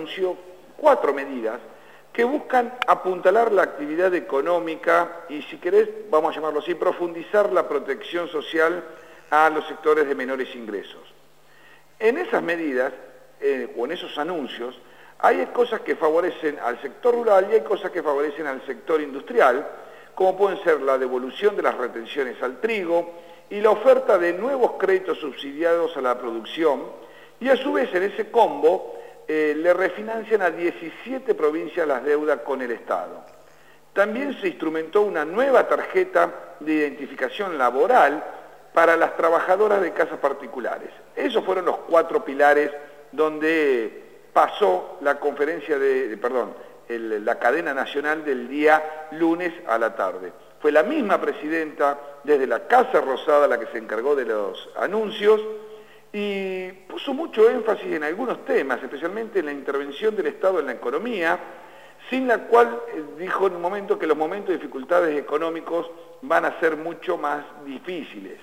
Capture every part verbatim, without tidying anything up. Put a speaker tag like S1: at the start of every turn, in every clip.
S1: anunció cuatro medidas que buscan apuntalar la actividad económica y, si querés, vamos a llamarlo así, profundizar la protección social a los sectores de menores ingresos. En esas medidas, eh, o en esos anuncios, hay cosas que favorecen al sector rural y hay cosas que favorecen al sector industrial, como pueden ser la devolución de las retenciones al trigo y la oferta de nuevos créditos subsidiados a la producción, y a su vez en ese combo eh, le refinancian a diecisiete provincias las deudas con el Estado. También se instrumentó una nueva tarjeta de identificación laboral para las trabajadoras de casas particulares. Esos fueron los cuatro pilares donde pasó la conferencia de, de perdón, el, la cadena nacional del día lunes a la tarde. Fue la misma presidenta desde la Casa Rosada la que se encargó de los anuncios y puso mucho énfasis en algunos temas, especialmente en la intervención del Estado en la economía, sin la cual eh, dijo en un momento que los momentos de dificultades económicos van a ser mucho más difíciles.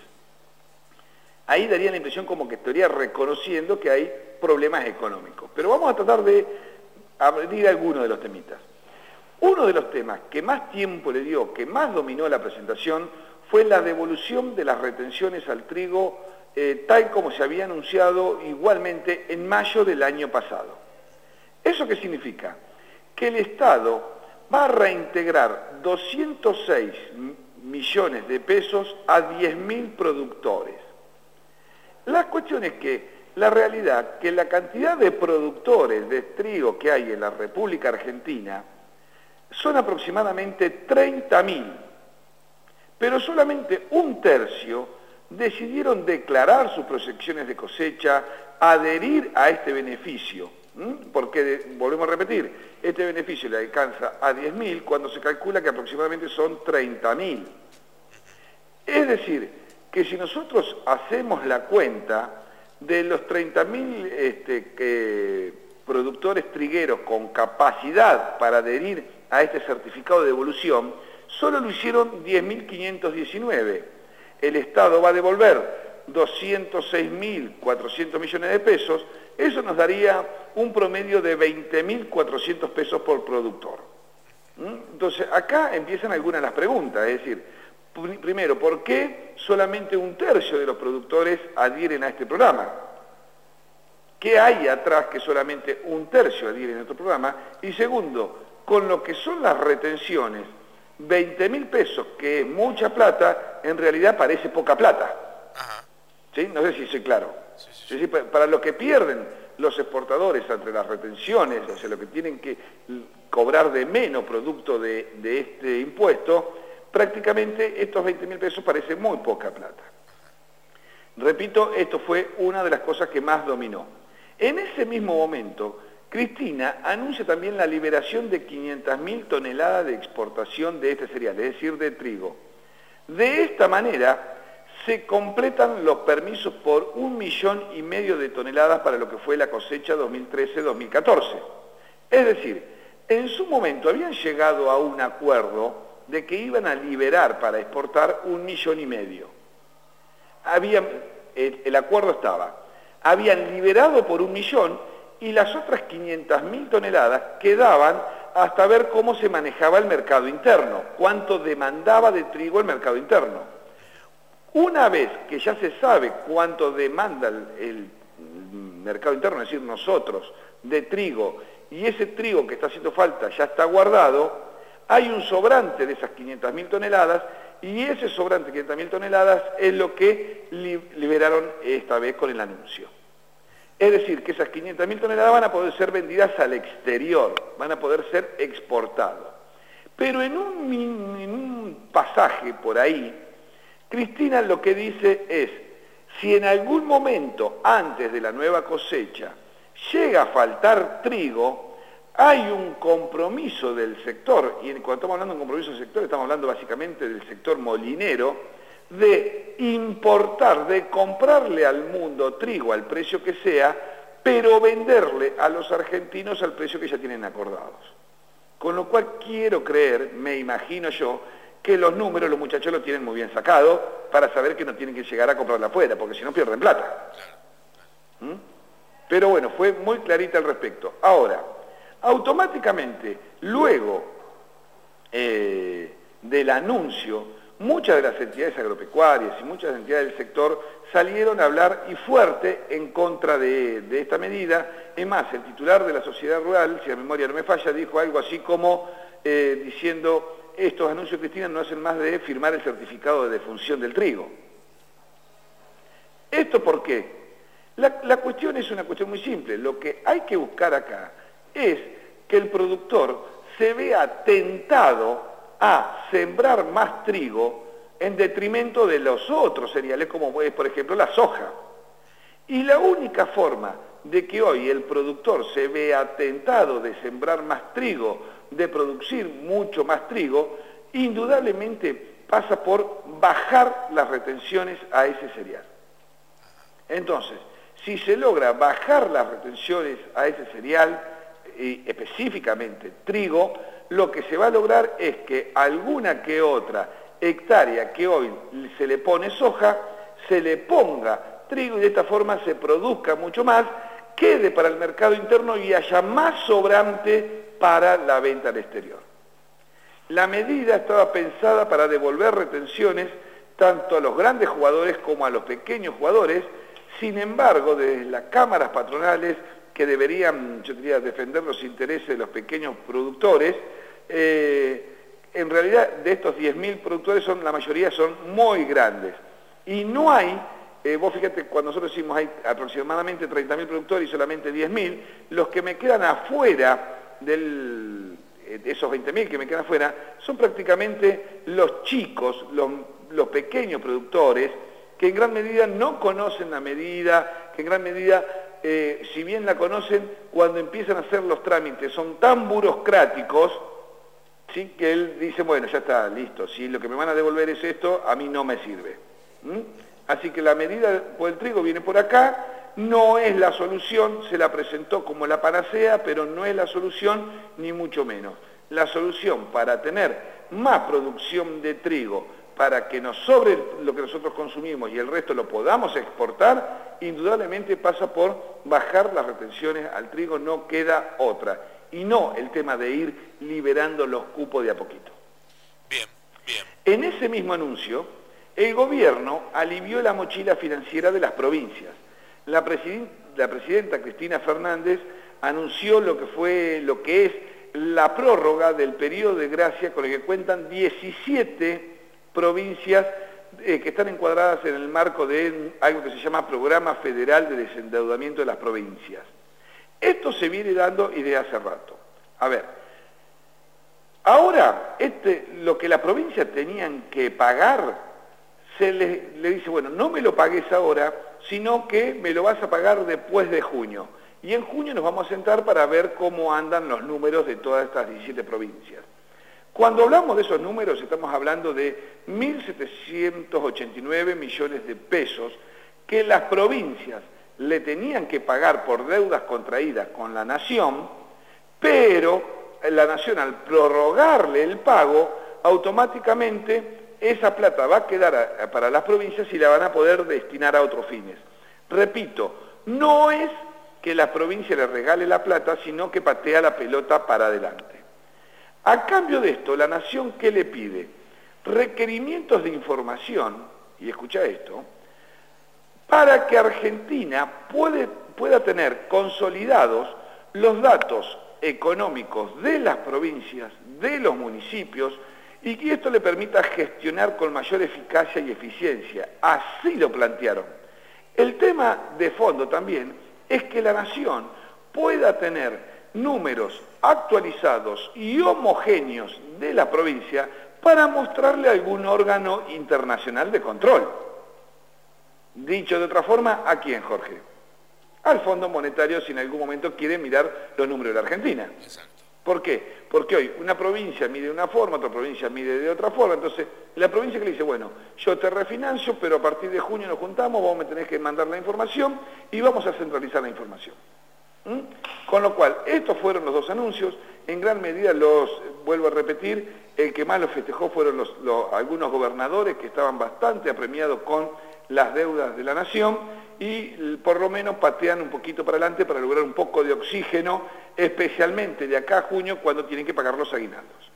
S1: Ahí daría la impresión como que estaría reconociendo que hay problemas económicos. Pero vamos a tratar de abrir algunos de los temitas. Uno de los temas que más tiempo le dio, que más dominó la presentación, fue la devolución de las retenciones al trigo, eh, tal como se había anunciado igualmente en mayo del año pasado. ¿Eso qué significa? Que el Estado va a reintegrar doscientos seis millones de pesos a diez mil productores. La cuestión es que la realidad, que la cantidad de productores de trigo que hay en la República Argentina son aproximadamente treinta mil, pero solamente un tercio decidieron declarar sus proyecciones de cosecha, adherir a este beneficio, ¿m? porque, volvemos a repetir, este beneficio le alcanza a diez mil cuando se calcula que aproximadamente son treinta mil. Es decir, que si nosotros hacemos la cuenta de los treinta mil este, que, productores trigueros con capacidad para adherir a este certificado de devolución, solo lo hicieron diez mil quinientos diecinueve. El Estado va a devolver doscientos seis mil cuatrocientos millones de pesos, eso nos daría un promedio de veinte mil cuatrocientos pesos por productor. Entonces, acá empiezan algunas de las preguntas, es decir, primero, ¿por qué solamente un tercio de los productores adhieren a este programa? ¿Qué hay atrás que solamente un tercio adhieren a este programa? Y segundo, con lo que son las retenciones, veinte mil pesos, que es mucha plata, en realidad parece poca plata.
S2: Ajá.
S1: ¿Sí? No sé si soy claro.
S2: Sí, sí, sí.
S1: Es decir, para lo que pierden los exportadores entre las retenciones, o sea, lo que tienen que cobrar de menos producto de, de este impuesto, prácticamente estos veinte mil pesos parecen muy poca plata. Repito, esto fue una de las cosas que más dominó. En ese mismo momento, Cristina anuncia también la liberación de quinientas mil toneladas de exportación de este cereal, es decir, de trigo. De esta manera, se completan los permisos por un millón y medio de toneladas para lo que fue la cosecha dos mil trece dos mil catorce. Es decir, en su momento habían llegado a un acuerdo de que iban a liberar para exportar un millón y medio. Habían, el, el acuerdo estaba, habían liberado por un millón y las otras quinientas mil toneladas quedaban hasta ver cómo se manejaba el mercado interno, cuánto demandaba de trigo el mercado interno. Una vez que ya se sabe cuánto demanda el, el mercado interno, es decir, nosotros, de trigo, y ese trigo que está haciendo falta ya está guardado, hay un sobrante de esas quinientas mil toneladas y ese sobrante de quinientas mil toneladas es lo que li liberaron esta vez con el anuncio. Es decir, que esas quinientas mil toneladas van a poder ser vendidas al exterior, van a poder ser exportados. Pero en un, en un pasaje por ahí, Cristina lo que dice es, si en algún momento antes de la nueva cosecha llega a faltar trigo, hay un compromiso del sector, y cuando estamos hablando de un compromiso del sector, estamos hablando básicamente del sector molinero, de importar, de comprarle al mundo trigo al precio que sea, pero venderle a los argentinos al precio que ya tienen acordados. Con lo cual quiero creer, me imagino yo, que los números los muchachos los tienen muy bien sacados para saber que no tienen que llegar a comprarla afuera, porque si no pierden plata. ¿Mm? Pero bueno, fue muy clarita al respecto. Ahora, Automáticamente, luego eh, del anuncio, muchas de las entidades agropecuarias y muchas entidades del sector salieron a hablar y fuerte en contra de, de esta medida. Es más, el titular de la Sociedad Rural, si la memoria no me falla, dijo algo así como eh, diciendo, estos anuncios, Cristina, no hacen más de firmar el certificado de defunción del trigo. ¿Esto por qué? La, la cuestión es una cuestión muy simple. Lo que hay que buscar acá es que el productor se vea tentado a sembrar más trigo en detrimento de los otros cereales, como es, por ejemplo, la soja. Y la única forma de que hoy el productor se vea tentado de sembrar más trigo, de producir mucho más trigo, indudablemente pasa por bajar las retenciones a ese cereal. Entonces, si se logra bajar las retenciones a ese cereal, y específicamente trigo, lo que se va a lograr es que alguna que otra hectárea que hoy se le pone soja, se le ponga trigo y de esta forma se produzca mucho más, quede para el mercado interno y haya más sobrante para la venta al exterior. La medida estaba pensada para devolver retenciones tanto a los grandes jugadores como a los pequeños jugadores. Sin embargo, desde las cámaras patronales, que deberían, yo diría, defender los intereses de los pequeños productores, eh, en realidad de estos diez mil productores son, la mayoría son muy grandes. Y no hay, eh, vos fíjate, cuando nosotros decimos hay aproximadamente treinta mil productores y solamente diez mil, los que me quedan afuera del, de esos veinte mil que me quedan afuera, son prácticamente los chicos, los, los pequeños productores, que en gran medida no conocen la medida, que en gran medida, eh, si bien la conocen, cuando empiezan a hacer los trámites son tan burocráticos, ¿sí?, que él dice, bueno, ya está, listo, si lo que me van a devolver es esto, a mí no me sirve. ¿Mm? Así que la medida por el trigo viene por acá, no es la solución, se la presentó como la panacea, pero no es la solución, ni mucho menos. La solución para tener más producción de trigo, para que nos sobre lo que nosotros consumimos y el resto lo podamos exportar, indudablemente pasa por bajar las retenciones al trigo, no queda otra. Y no el tema de ir liberando los cupos de a poquito.
S2: Bien, bien.
S1: En ese mismo anuncio, el gobierno alivió la mochila financiera de las provincias. La, presiden- la presidenta Cristina Fernández anunció lo que fue, lo que es la prórroga del periodo de gracia con el que cuentan diecisiete provincias eh, que están encuadradas en el marco de algo que se llama Programa Federal de Desendeudamiento de las Provincias. Esto se viene dando y de hace rato. A ver, ahora este, lo que las provincias tenían que pagar, se le, le dice, bueno, no me lo pagues ahora, sino que me lo vas a pagar después de junio. Y en junio nos vamos a sentar para ver cómo andan los números de todas estas diecisiete provincias. Cuando hablamos de esos números, estamos hablando de mil setecientos ochenta y nueve millones de pesos que las provincias le tenían que pagar por deudas contraídas con la Nación, pero la Nación, al prorrogarle el pago, automáticamente esa plata va a quedar a, para las provincias y la van a poder destinar a otros fines. Repito, no es que la provincia le regale la plata, sino que patea la pelota para adelante. A cambio de esto, la Nación, ¿qué le pide? Requerimientos de información, y escucha esto, para que Argentina puede, pueda tener consolidados los datos económicos de las provincias, de los municipios, y que esto le permita gestionar con mayor eficacia y eficiencia. Así lo plantearon. El tema de fondo también es que la Nación pueda tener números actualizados y homogéneos de la provincia para mostrarle a algún órgano internacional de control. Dicho de otra forma, ¿a quién, Jorge? Al Fondo Monetario, si en algún momento quiere mirar los números de la Argentina.
S2: Exacto.
S1: ¿Por qué? Porque hoy una provincia mide de una forma, otra provincia mide de otra forma, entonces la provincia que le dice, bueno, yo te refinancio, pero a partir de junio nos juntamos, vos me tenés que mandar la información y vamos a centralizar la información. ¿Mm? Con lo cual, estos fueron los dos anuncios, en gran medida los, vuelvo a repetir, el que más los festejó fueron los, los, algunos gobernadores que estaban bastante apremiados con las deudas de la Nación y por lo menos patean un poquito para adelante para lograr un poco de oxígeno especialmente de acá a junio cuando tienen que pagar los aguinaldos.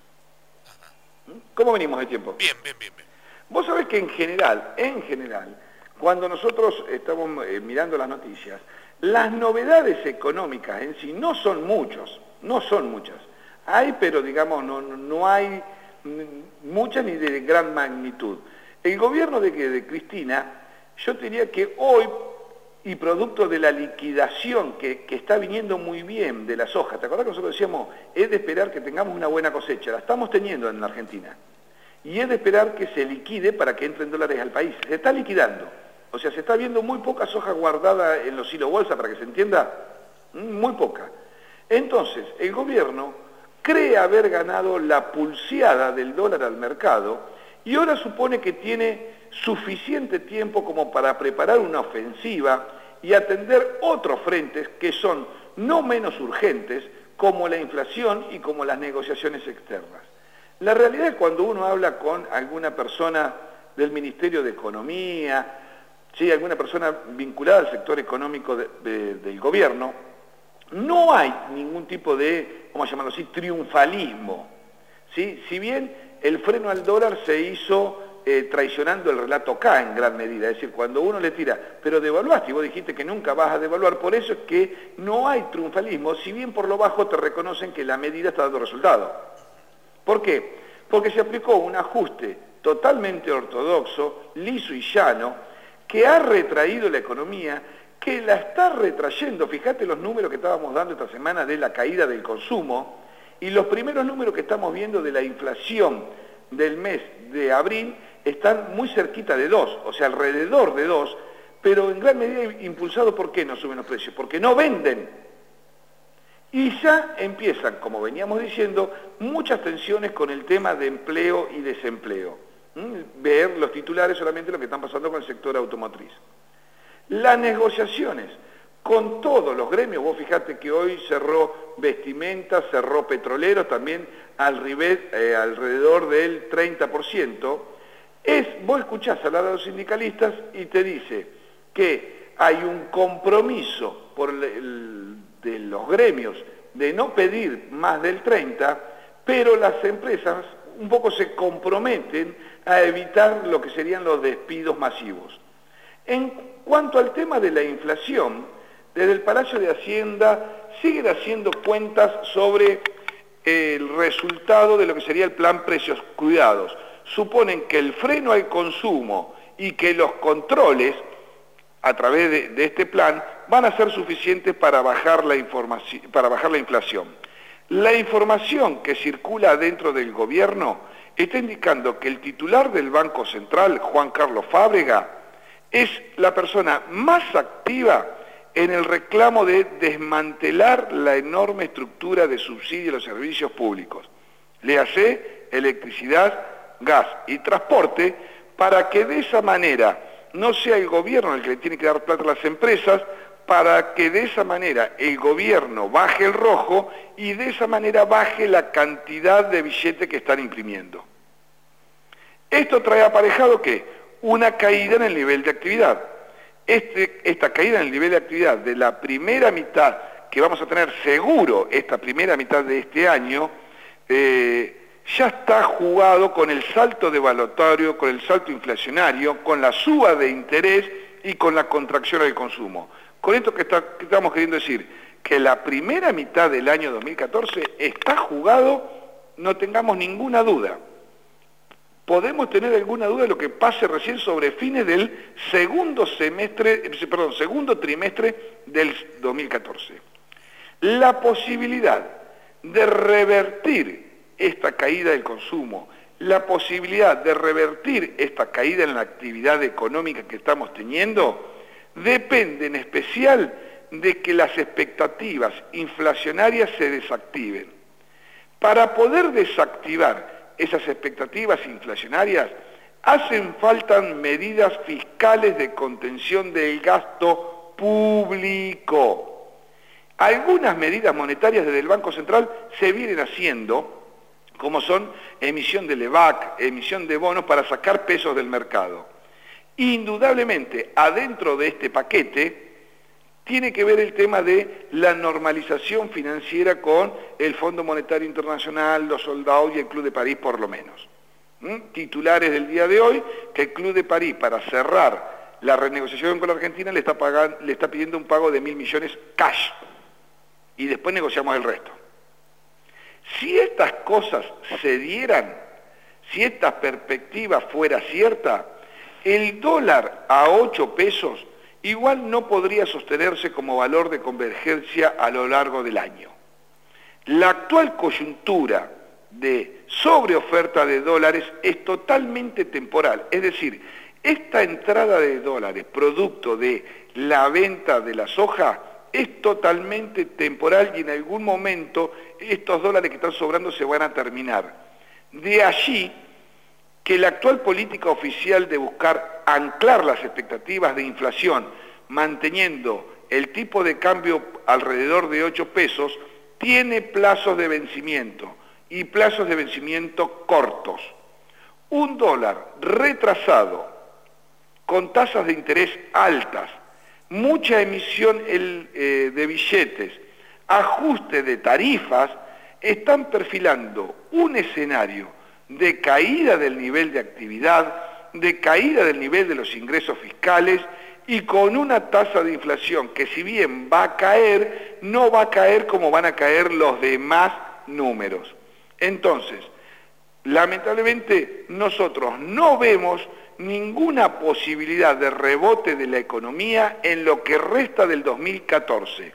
S1: ¿Cómo venimos de tiempo?
S2: Bien, bien, bien, bien.
S1: Vos sabés que en general, en general, cuando nosotros estamos eh, mirando las noticias, las novedades económicas en sí no son muchos, no son muchas. Hay, pero digamos, no, no hay muchas ni de gran magnitud. El gobierno de, de Cristina, yo diría que hoy, y producto de la liquidación que, que está viniendo muy bien de la soja, ¿te acordás que nosotros decíamos, es de esperar que tengamos una buena cosecha? La estamos teniendo en la Argentina. Y es de esperar que se liquide para que entren dólares al país. Se está liquidando. O sea, se está viendo muy poca soja guardada en los hilos bolsa, para que se entienda, muy poca. Entonces, el gobierno cree haber ganado la pulseada del dólar al mercado y ahora supone que tiene suficiente tiempo como para preparar una ofensiva y atender otros frentes que son no menos urgentes, como la inflación y como las negociaciones externas. La realidad es cuando uno habla con alguna persona del Ministerio de Economía, ¿sí?, alguna persona vinculada al sector económico de, de, del gobierno, no hay ningún tipo de, vamos a llamarlo así, triunfalismo, ¿sí? Si bien el freno al dólar se hizo eh, traicionando el relato K en gran medida, es decir, cuando uno le tira, pero devaluaste y vos dijiste que nunca vas a devaluar, por eso es que no hay triunfalismo, si bien por lo bajo te reconocen que la medida está dando resultado. ¿Por qué? Porque se aplicó un ajuste totalmente ortodoxo, liso y llano, que ha retraído la economía, que la está retrayendo. Fíjate los números que estábamos dando esta semana de la caída del consumo y los primeros números que estamos viendo de la inflación del mes de abril están muy cerquita de dos, o sea, alrededor de dos, pero en gran medida impulsado, ¿por qué no suben los precios? Porque no venden. Y ya empiezan, como veníamos diciendo, muchas tensiones con el tema de empleo y desempleo. ¿Mm? Ver los titulares solamente lo que están pasando con el sector automotriz. Las negociaciones con todos los gremios, vos fijate que hoy cerró vestimenta, cerró petroleros, también al rivet, eh, alrededor del treinta por ciento, es, vos escuchás hablar a los sindicalistas y te dice que hay un compromiso por el, el, de los gremios de no pedir más del treinta, pero las empresas un poco se comprometen a evitar lo que serían los despidos masivos. En cuanto al tema de la inflación, desde el Palacio de Hacienda siguen haciendo cuentas sobre el resultado de lo que sería el plan Precios Cuidados. Suponen que el freno al consumo y que los controles a través de, de este plan van a ser suficientes para bajar la información, para bajar la inflación. La información que circula dentro del gobierno está indicando que el titular del Banco Central, Juan Carlos Fábrega, es la persona más activa en el reclamo de desmantelar la enorme estructura de subsidio a los servicios públicos, léase electricidad, gas y transporte, para que de esa manera no sea el gobierno el que le tiene que dar plata a las empresas, para que de esa manera el gobierno baje el rojo y de esa manera baje la cantidad de billetes que están imprimiendo. Esto trae aparejado ¿qué? Una caída en el nivel de actividad. Este, esta caída en el nivel de actividad de la primera mitad, que vamos a tener seguro esta primera mitad de este año, eh, ya está jugado con el salto devaluatorio, con el salto inflacionario, con la suba de interés y con la contracción del consumo. Con esto que, está, que estamos queriendo decir, que la primera mitad del año dos mil catorce está jugado, no tengamos ninguna duda. Podemos tener alguna duda de lo que pase recién sobre fines del segundo semestre, perdón, segundo trimestre del dos mil catorce. La posibilidad de revertir esta caída del consumo, la posibilidad de revertir esta caída en la actividad económica que estamos teniendo, depende en especial de que las expectativas inflacionarias se desactiven. Para poder desactivar esas expectativas inflacionarias, hacen falta medidas fiscales de contención del gasto público. Algunas medidas monetarias desde el Banco Central se vienen haciendo, como son emisión de LEVAC, emisión de bonos para sacar pesos del mercado. Indudablemente, adentro de este paquete, tiene que ver el tema de la normalización financiera con el Fondo Monetario Internacional, los soldados y el Club de París por lo menos. ¿Mm? Titulares del día de hoy, que el Club de París para cerrar la renegociación con la Argentina le está, pagando, le está pidiendo un pago de mil millones cash y después negociamos el resto. Si estas cosas se dieran, si esta perspectiva fuera cierta, el dólar a ocho pesos igual no podría sostenerse como valor de convergencia a lo largo del año. La actual coyuntura de sobreoferta de dólares es totalmente temporal, es decir, esta entrada de dólares producto de la venta de la soja es totalmente temporal y en algún momento estos dólares que están sobrando se van a terminar. De allí que la actual política oficial de buscar anclar las expectativas de inflación, manteniendo el tipo de cambio alrededor de ocho pesos, tiene plazos de vencimiento y plazos de vencimiento cortos. Un dólar retrasado, con tasas de interés altas, mucha emisión el, eh, de billetes, ajuste de tarifas, están perfilando un escenario de caída del nivel de actividad, de caída del nivel de los ingresos fiscales y con una tasa de inflación que si bien va a caer, no va a caer como van a caer los demás números. Entonces, lamentablemente nosotros no vemos ninguna posibilidad de rebote de la economía en lo que resta del dos mil catorce.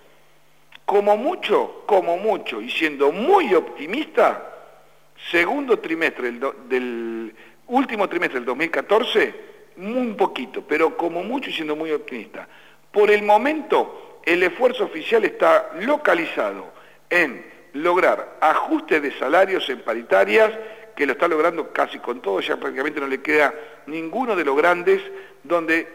S1: Como mucho, como mucho, y siendo muy optimista, segundo trimestre del, do, del último trimestre del dos mil catorce, muy poquito, pero como mucho y siendo muy optimista. Por el momento, el esfuerzo oficial está localizado en lograr ajustes de salarios en paritarias, que lo está logrando casi con todo, ya prácticamente no le queda ninguno de los grandes, donde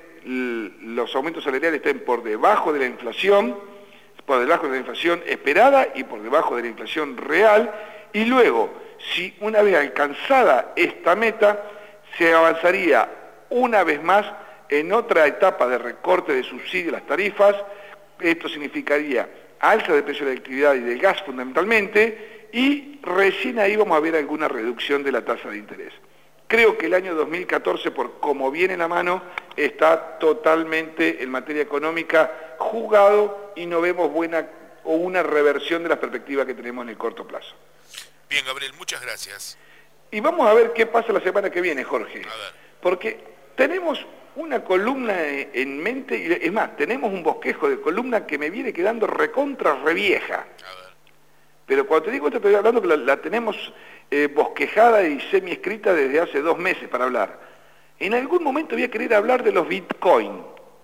S1: los aumentos salariales estén por debajo de la inflación, por debajo de la inflación esperada y por debajo de la inflación real, y luego, si una vez alcanzada esta meta, se avanzaría una vez más en otra etapa de recorte de subsidio a las tarifas. Esto significaría alza de precio de la actividad y del gas fundamentalmente, y recién ahí vamos a ver alguna reducción de la tasa de interés. Creo que el año dos mil catorce, por cómo viene la mano, está totalmente en materia económica jugado y no vemos buena o una reversión de las perspectivas que tenemos en el corto plazo.
S2: Bien, Gabriel, muchas gracias.
S1: Y vamos a ver qué pasa la semana que viene, Jorge.
S2: A ver.
S1: Porque tenemos una columna en mente, y es más, tenemos un bosquejo de columna que me viene quedando recontra revieja.
S2: A ver.
S1: Pero cuando te digo esto, te estoy hablando que la, la tenemos eh, bosquejada y semi-escrita desde hace dos meses para hablar. En algún momento voy a querer hablar de los Bitcoin.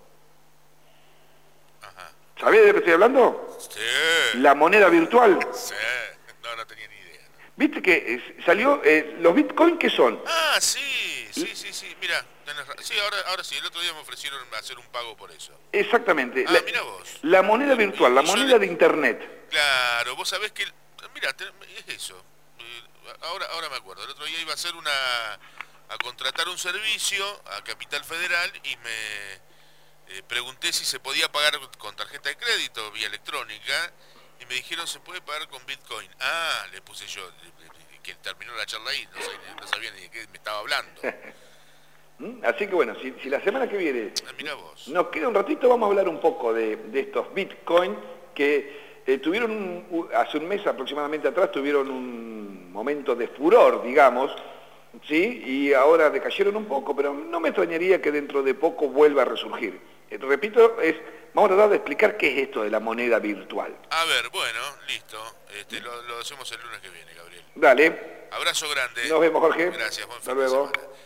S2: Ajá.
S1: ¿Sabés de qué estoy hablando?
S2: Sí.
S1: La moneda virtual.
S2: Sí. No, no tenía ni idea.
S1: ¿Viste que eh, salió, eh, los Bitcoin qué son?
S2: Ah, sí, sí, sí, sí, mira, tenés razón. Sí, ahora, ahora sí, el otro día me ofrecieron hacer un pago por eso.
S1: Exactamente.
S2: Ah,
S1: la,
S2: mira vos.
S1: La moneda virtual, la
S2: Y yo
S1: moneda
S2: le-
S1: de Internet.
S2: Claro, vos sabés que, mira, te- es eso. Eh, Ahora, ahora me acuerdo, el otro día iba a hacer una, a contratar un servicio a Capital Federal y me eh, pregunté si se podía pagar con tarjeta de crédito vía electrónica y me dijeron se puede pagar con Bitcoin. Ah, le puse yo, le- le- que terminó la charla ahí, no sabía, no sabía ni de qué me estaba hablando.
S1: ¿Mm? Así que bueno, si, si la semana que viene
S2: Ah, mirá vos.
S1: nos queda un ratito, vamos a hablar un poco de, de estos Bitcoin que eh, tuvieron, un, u- hace un mes aproximadamente atrás, tuvieron un momento de furor, digamos, ¿sí? Y ahora decayeron un poco, pero no me extrañaría que dentro de poco vuelva a resurgir. Eh, repito, es, vamos a tratar de explicar qué es esto de la moneda virtual.
S2: A ver, bueno, listo. Este, lo, lo hacemos el lunes que viene, Gabriel.
S1: Dale,
S2: Abrazo grande.
S1: nos vemos, Jorge.
S2: Gracias, buen
S1: Hasta
S2: fin de
S1: luego.
S2: semana.